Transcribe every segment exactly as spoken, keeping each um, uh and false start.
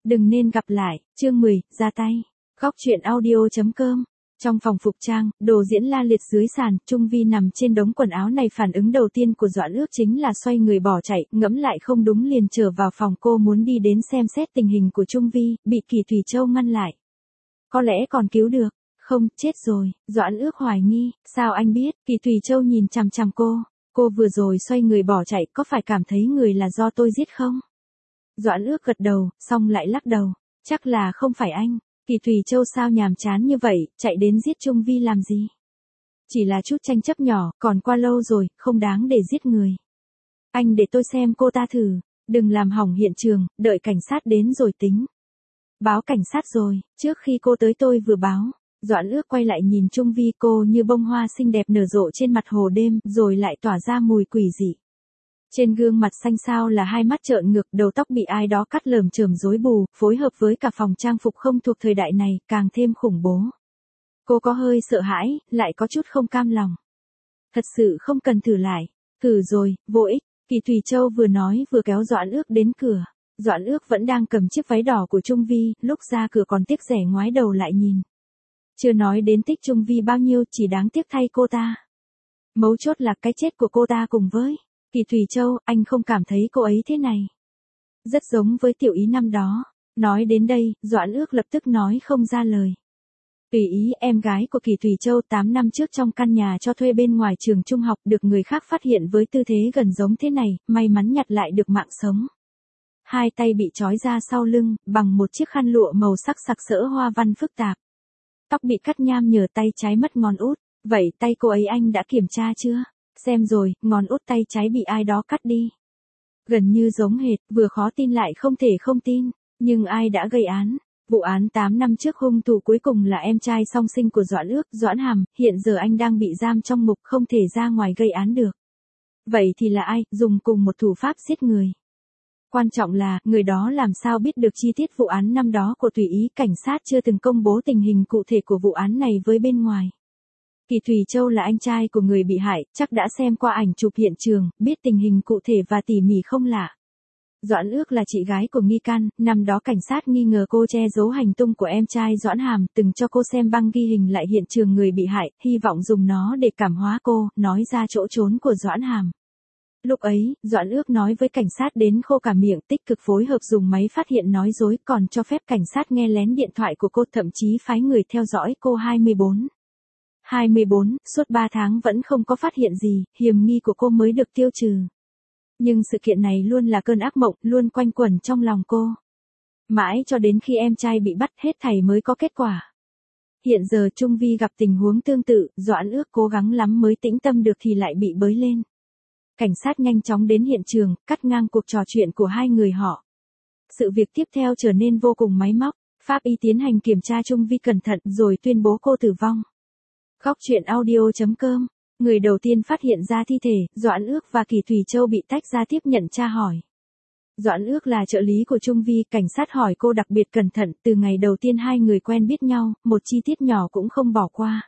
Đừng nên gặp lại, chương mười, ra tay. Góc truyện audio.com. Trong phòng phục trang, đồ diễn la liệt dưới sàn, Trung Vi nằm trên đống quần áo này, phản ứng đầu tiên của Doãn Ước chính là xoay người bỏ chạy, ngẫm lại không đúng liền trở vào phòng. Cô muốn đi đến xem xét tình hình của Trung Vi, bị Kỳ Thủy Châu ngăn lại. Có lẽ còn cứu được, không, chết rồi, Doãn Ước hoài nghi, sao anh biết? Kỳ Thủy Châu nhìn chằm chằm cô, cô vừa rồi xoay người bỏ chạy, có phải cảm thấy người là do tôi giết không? Doãn Ước gật đầu, xong lại lắc đầu, chắc là không phải anh. Kỳ Thủy Châu sao nhàm chán như vậy, chạy đến giết Trung Vi làm gì? Chỉ là chút tranh chấp nhỏ, còn qua lâu rồi, không đáng để giết người. Anh để tôi xem cô ta thử, đừng làm hỏng hiện trường, đợi cảnh sát đến rồi tính. Báo cảnh sát rồi, trước khi cô tới tôi vừa báo. Doãn Ước quay lại nhìn Trung Vi, cô như bông hoa xinh đẹp nở rộ trên mặt hồ đêm, rồi lại tỏa ra mùi quỷ dị. Trên gương mặt xanh xao là hai mắt trợn ngược, đầu tóc bị ai đó cắt lởm chởm rối bù, phối hợp với cả phòng trang phục không thuộc thời đại này, càng thêm khủng bố. Cô có hơi sợ hãi, lại có chút không cam lòng. Thật sự không cần thử lại. Thử rồi, vô ích. Kỳ Thủy Châu vừa nói vừa kéo Doãn Ước đến cửa. Doãn Ước vẫn đang cầm chiếc váy đỏ của Trung Vi, lúc ra cửa còn tiếc rẻ ngoái đầu lại nhìn. Chưa nói đến thích Trung Vi bao nhiêu, chỉ đáng tiếc thay cô ta. Mấu chốt là cái chết của cô ta cùng với Kỳ Thủy Châu, anh không cảm thấy cô ấy thế này. Rất giống với Tiểu Ý năm đó. Nói đến đây, Doãn Ước lập tức nói không ra lời. Tùy Ý, em gái của Kỳ Thủy Châu tám năm trước trong căn nhà cho thuê bên ngoài trường trung học, được người khác phát hiện với tư thế gần giống thế này, may mắn nhặt lại được mạng sống. Hai tay bị trói ra sau lưng, bằng một chiếc khăn lụa màu sắc sặc sỡ hoa văn phức tạp. Tóc bị cắt nham nhở, tay trái mất ngón út. Vậy tay cô ấy anh đã kiểm tra chưa? Xem rồi, ngón út tay trái bị ai đó cắt đi. Gần như giống hệt, vừa khó tin lại không thể không tin. Nhưng ai đã gây án? Vụ án tám năm trước hung thủ cuối cùng là em trai song sinh của Doãn Ước, Doãn Hàm, hiện giờ anh đang bị giam trong ngục, không thể ra ngoài gây án được. Vậy thì là ai, dùng cùng một thủ pháp giết người? Quan trọng là, người đó làm sao biết được chi tiết vụ án năm đó của Tùy Ý, cảnh sát chưa từng công bố tình hình cụ thể của vụ án này với bên ngoài. Kỳ Thủy Châu là anh trai của người bị hại, chắc đã xem qua ảnh chụp hiện trường, biết tình hình cụ thể và tỉ mỉ không lạ. Doãn Ước là chị gái của nghi can, năm đó cảnh sát nghi ngờ cô che giấu hành tung của em trai Doãn Hàm, từng cho cô xem băng ghi hình lại hiện trường người bị hại, hy vọng dùng nó để cảm hóa cô, nói ra chỗ trốn của Doãn Hàm. Lúc ấy, Doãn Ước nói với cảnh sát đến khô cả miệng, tích cực phối hợp dùng máy phát hiện nói dối, còn cho phép cảnh sát nghe lén điện thoại của cô, thậm chí phái người theo dõi cô hai mươi bốn. hai mươi bốn, suốt ba tháng vẫn không có phát hiện gì, hiểm nghi của cô mới được tiêu trừ. Nhưng sự kiện này luôn là cơn ác mộng, luôn quanh quẩn trong lòng cô. Mãi cho đến khi em trai bị bắt, hết thảy mới có kết quả. Hiện giờ Trung Vi gặp tình huống tương tự, Doãn Ước cố gắng lắm mới tĩnh tâm được thì lại bị bới lên. Cảnh sát nhanh chóng đến hiện trường, cắt ngang cuộc trò chuyện của hai người họ. Sự việc tiếp theo trở nên vô cùng máy móc, pháp y tiến hành kiểm tra Trung Vi cẩn thận rồi tuyên bố cô tử vong. Góc truyện audio.com. Người đầu tiên phát hiện ra thi thể, Doãn Ước và Kỳ Thủy Châu bị tách ra tiếp nhận tra hỏi. Doãn Ước là trợ lý của Trung Vi, cảnh sát hỏi cô đặc biệt cẩn thận, từ ngày đầu tiên hai người quen biết nhau, một chi tiết nhỏ cũng không bỏ qua.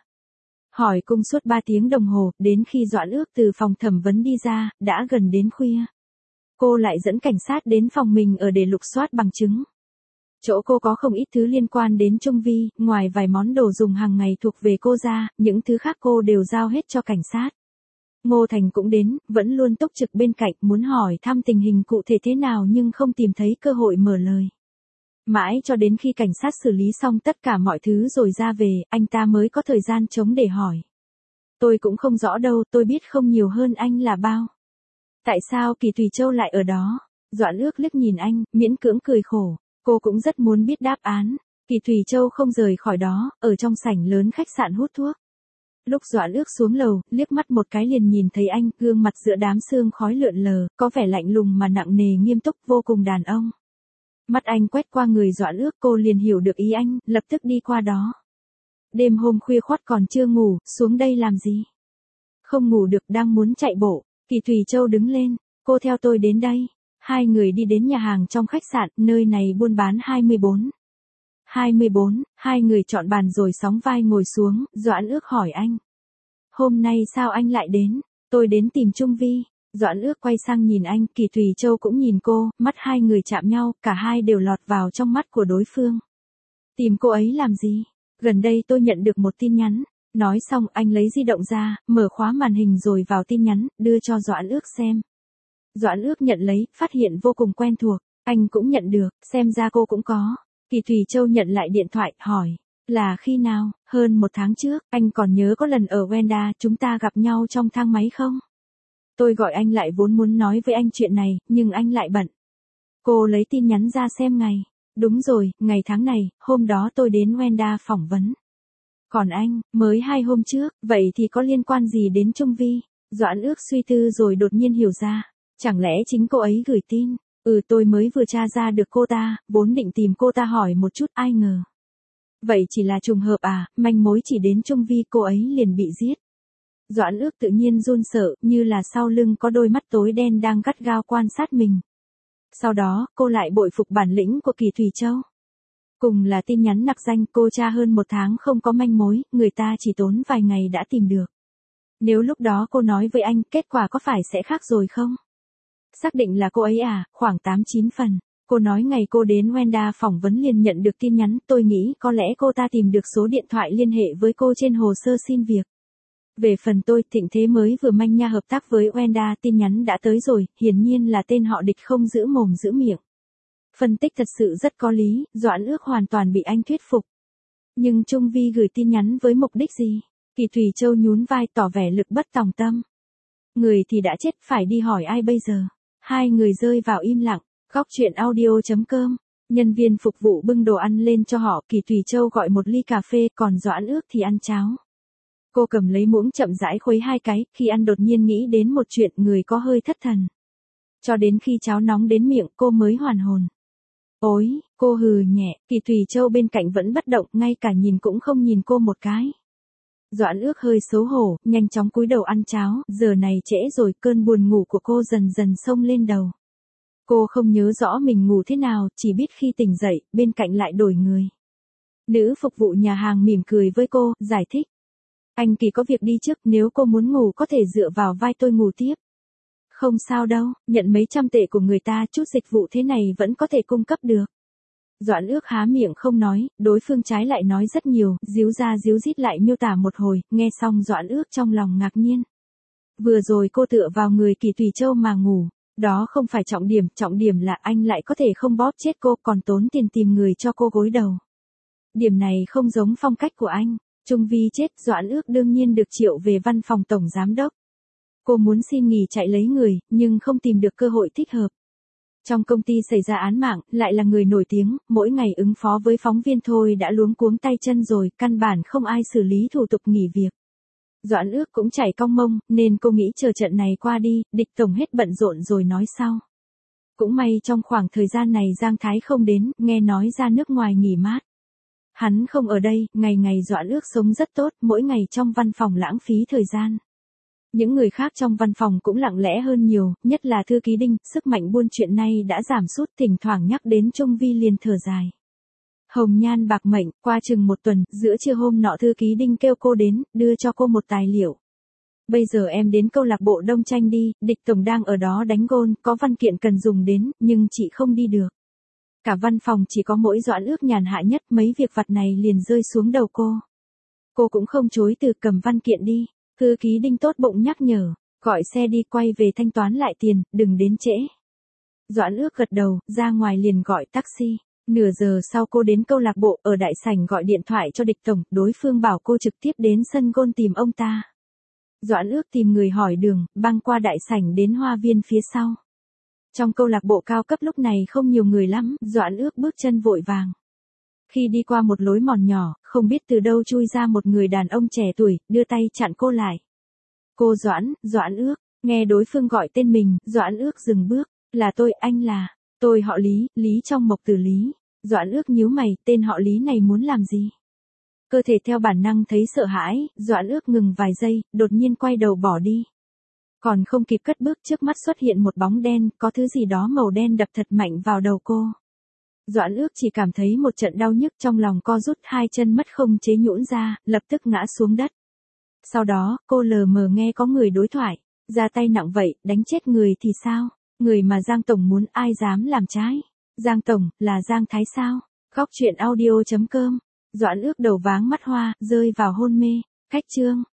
Hỏi cung suốt ba tiếng đồng hồ, đến khi Doãn Ước từ phòng thẩm vấn đi ra, đã gần đến khuya. Cô lại dẫn cảnh sát đến phòng mình ở để lục soát bằng chứng. Chỗ cô có không ít thứ liên quan đến Trung Vi, ngoài vài món đồ dùng hàng ngày thuộc về cô ra, những thứ khác cô đều giao hết cho cảnh sát. Ngô Thành cũng đến, vẫn luôn túc trực bên cạnh, muốn hỏi thăm tình hình cụ thể thế nào nhưng không tìm thấy cơ hội mở lời. Mãi cho đến khi cảnh sát xử lý xong tất cả mọi thứ rồi ra về, anh ta mới có thời gian trống để hỏi. Tôi cũng không rõ đâu, tôi biết không nhiều hơn anh là bao. Tại sao Kỳ Thủy Châu lại ở đó? Doãn Ước liếc nhìn anh, miễn cưỡng cười khổ. Cô cũng rất muốn biết đáp án. Kỳ Thủy Châu không rời khỏi đó, ở trong sảnh lớn khách sạn hút thuốc. Lúc Doãn Ước xuống lầu, liếc mắt một cái liền nhìn thấy anh, gương mặt giữa đám sương khói lượn lờ, có vẻ lạnh lùng mà nặng nề, nghiêm túc, vô cùng đàn ông. Mắt anh quét qua người Doãn Ước, cô liền hiểu được ý anh, lập tức đi qua đó. Đêm hôm khuya khoắt còn chưa ngủ, xuống đây làm gì? Không ngủ được, đang muốn chạy bộ. Kỳ Thủy Châu đứng lên, cô theo tôi đến đây. Hai người đi đến nhà hàng trong khách sạn, nơi này buôn bán hai mươi bốn. hai mươi bốn, hai người chọn bàn rồi sóng vai ngồi xuống, Doãn Ước hỏi anh. Hôm nay sao anh lại đến? Tôi đến tìm Trung Vi. Doãn Ước quay sang nhìn anh, Kỳ Thùy Châu cũng nhìn cô, mắt hai người chạm nhau, cả hai đều lọt vào trong mắt của đối phương. Tìm cô ấy làm gì? Gần đây tôi nhận được một tin nhắn. Nói xong anh lấy di động ra, mở khóa màn hình rồi vào tin nhắn, đưa cho Doãn Ước xem. Doãn Ước nhận lấy, phát hiện vô cùng quen thuộc. Anh cũng nhận được, xem ra cô cũng có. Kỳ Thùy Châu nhận lại điện thoại, hỏi. Là khi nào? Hơn một tháng trước, anh còn nhớ có lần ở Wenda chúng ta gặp nhau trong thang máy không? Tôi gọi anh lại vốn muốn nói với anh chuyện này, nhưng anh lại bận. Cô lấy tin nhắn ra xem ngày. Đúng rồi, ngày tháng này, hôm đó tôi đến Wenda phỏng vấn. Còn anh, mới hai hôm trước, vậy thì có liên quan gì đến Trung Vi? Doãn Ước suy tư rồi đột nhiên hiểu ra. Chẳng lẽ chính cô ấy gửi tin? Ừ, tôi mới vừa tra ra được cô ta, vốn định tìm cô ta hỏi một chút, ai ngờ. Vậy chỉ là trùng hợp à, manh mối chỉ đến Trung Vi, cô ấy liền bị giết. Doãn Ước tự nhiên run sợ, như là sau lưng có đôi mắt tối đen đang gắt gao quan sát mình. Sau đó, cô lại bội phục bản lĩnh của Kỳ Thùy Châu. Cùng là tin nhắn nặc danh, cô tra hơn một tháng không có manh mối, người ta chỉ tốn vài ngày đã tìm được. Nếu lúc đó cô nói với anh, kết quả có phải sẽ khác rồi không? Xác định là cô ấy à, khoảng tám chín phần. Cô nói ngày cô đến Wenda phỏng vấn liền nhận được tin nhắn, tôi nghĩ có lẽ cô ta tìm được số điện thoại liên hệ với cô trên hồ sơ xin việc. Về phần tôi, Thịnh Thế mới vừa manh nha hợp tác với Wenda, tin nhắn đã tới rồi, hiển nhiên là tên họ Địch không giữ mồm giữ miệng. Phân tích thật sự rất có lý, Doãn Ước hoàn toàn bị anh thuyết phục. Nhưng Trung Vi gửi tin nhắn với mục đích gì? Kỳ Thùy Châu nhún vai tỏ vẻ lực bất tòng tâm. Người thì đã chết, phải đi hỏi ai bây giờ? Hai người rơi vào im lặng. Góc truyện audio chấm com. Nhân viên phục vụ bưng đồ ăn lên cho họ, Kỳ Thùy Châu gọi một ly cà phê, còn Doãn Ước thì ăn cháo. Cô cầm lấy muỗng chậm rãi khuấy hai cái, khi ăn đột nhiên nghĩ đến một chuyện, người có hơi thất thần. Cho đến khi cháo nóng đến miệng, cô mới hoàn hồn. Ôi, cô hừ nhẹ, Kỳ Thùy Châu bên cạnh vẫn bất động, ngay cả nhìn cũng không nhìn cô một cái. Doãn Ước hơi xấu hổ, nhanh chóng cúi đầu ăn cháo, giờ này trễ rồi, cơn buồn ngủ của cô dần dần xông lên đầu. Cô không nhớ rõ mình ngủ thế nào, chỉ biết khi tỉnh dậy, bên cạnh lại đổi người. Nữ phục vụ nhà hàng mỉm cười với cô, giải thích. Anh Kỳ có việc đi trước, nếu cô muốn ngủ có thể dựa vào vai tôi ngủ tiếp. Không sao đâu, nhận mấy trăm tệ của người ta, chút dịch vụ thế này vẫn có thể cung cấp được. Doãn Ước há miệng không nói, đối phương trái lại nói rất nhiều, díu ra díu dít lại miêu tả một hồi, nghe xong Doãn Ước trong lòng ngạc nhiên. Vừa rồi cô tựa vào người Kỳ Thùy Châu mà ngủ, đó không phải trọng điểm, trọng điểm là anh lại có thể không bóp chết cô, còn tốn tiền tìm người cho cô gối đầu. Điểm này không giống phong cách của anh. Trung Vi chết, Doãn Ước đương nhiên được triệu về văn phòng tổng giám đốc. Cô muốn xin nghỉ chạy lấy người, nhưng không tìm được cơ hội thích hợp. Trong công ty xảy ra án mạng, lại là người nổi tiếng, mỗi ngày ứng phó với phóng viên thôi đã luống cuống tay chân rồi, căn bản không ai xử lý thủ tục nghỉ việc. Doãn Ước cũng chảy cong mông, nên cô nghĩ chờ trận này qua đi, Địch tổng hết bận rộn rồi nói sau. Cũng may trong khoảng thời gian này Giang Thái không đến, nghe nói ra nước ngoài nghỉ mát. Hắn không ở đây, ngày ngày Doãn Ước sống rất tốt, mỗi ngày trong văn phòng lãng phí thời gian. Những người khác trong văn phòng cũng lặng lẽ hơn nhiều, nhất là thư ký Đinh, sức mạnh buôn chuyện này đã giảm sút, thỉnh thoảng nhắc đến Trung Vi liền thở dài. Hồng nhan bạc mệnh, qua chừng một tuần, giữa trưa hôm nọ thư ký Đinh kêu cô đến, đưa cho cô một tài liệu. Bây giờ em đến câu lạc bộ Đông Tranh đi, Địch tổng đang ở đó đánh gôn, có văn kiện cần dùng đến, nhưng chị không đi được. Cả văn phòng chỉ có mỗi Doãn Ước nhàn hạ nhất, mấy việc vặt này liền rơi xuống đầu cô. Cô cũng không chối từ, cầm văn kiện đi. Thư ký Đinh tốt bụng nhắc nhở, gọi xe đi, quay về thanh toán lại tiền, đừng đến trễ. Doãn Ước gật đầu, ra ngoài liền gọi taxi. Nửa giờ sau cô đến câu lạc bộ, ở đại sảnh gọi điện thoại cho Địch tổng, đối phương bảo cô trực tiếp đến sân golf tìm ông ta. Doãn Ước tìm người hỏi đường, băng qua đại sảnh đến hoa viên phía sau. Trong câu lạc bộ cao cấp lúc này không nhiều người lắm, Doãn Ước bước chân vội vàng. Khi đi qua một lối mòn nhỏ, không biết từ đâu chui ra một người đàn ông trẻ tuổi, đưa tay chặn cô lại. Cô Doãn, Doãn Ước, nghe đối phương gọi tên mình, Doãn Ước dừng bước, là tôi, anh là, tôi họ Lý, Lý trong Mộc Tử Lý. Doãn Ước nhíu mày, tên họ Lý này muốn làm gì? Cơ thể theo bản năng thấy sợ hãi, Doãn Ước ngừng vài giây, đột nhiên quay đầu bỏ đi. Còn không kịp cất bước, trước mắt xuất hiện một bóng đen, có thứ gì đó màu đen đập thật mạnh vào đầu cô. Doãn Ước chỉ cảm thấy một trận đau nhức, trong lòng co rút, hai chân mất không chế nhũn ra, lập tức ngã xuống đất. Sau đó, cô lờ mờ nghe có người đối thoại. Ra tay nặng vậy, đánh chết người thì sao? Người mà Giang Tổng muốn ai dám làm trái? Giang Tổng, là Giang Thái sao? Khóc chuyện audio chấm com. Doãn Ước đầu váng mắt hoa, rơi vào hôn mê. Khách chương.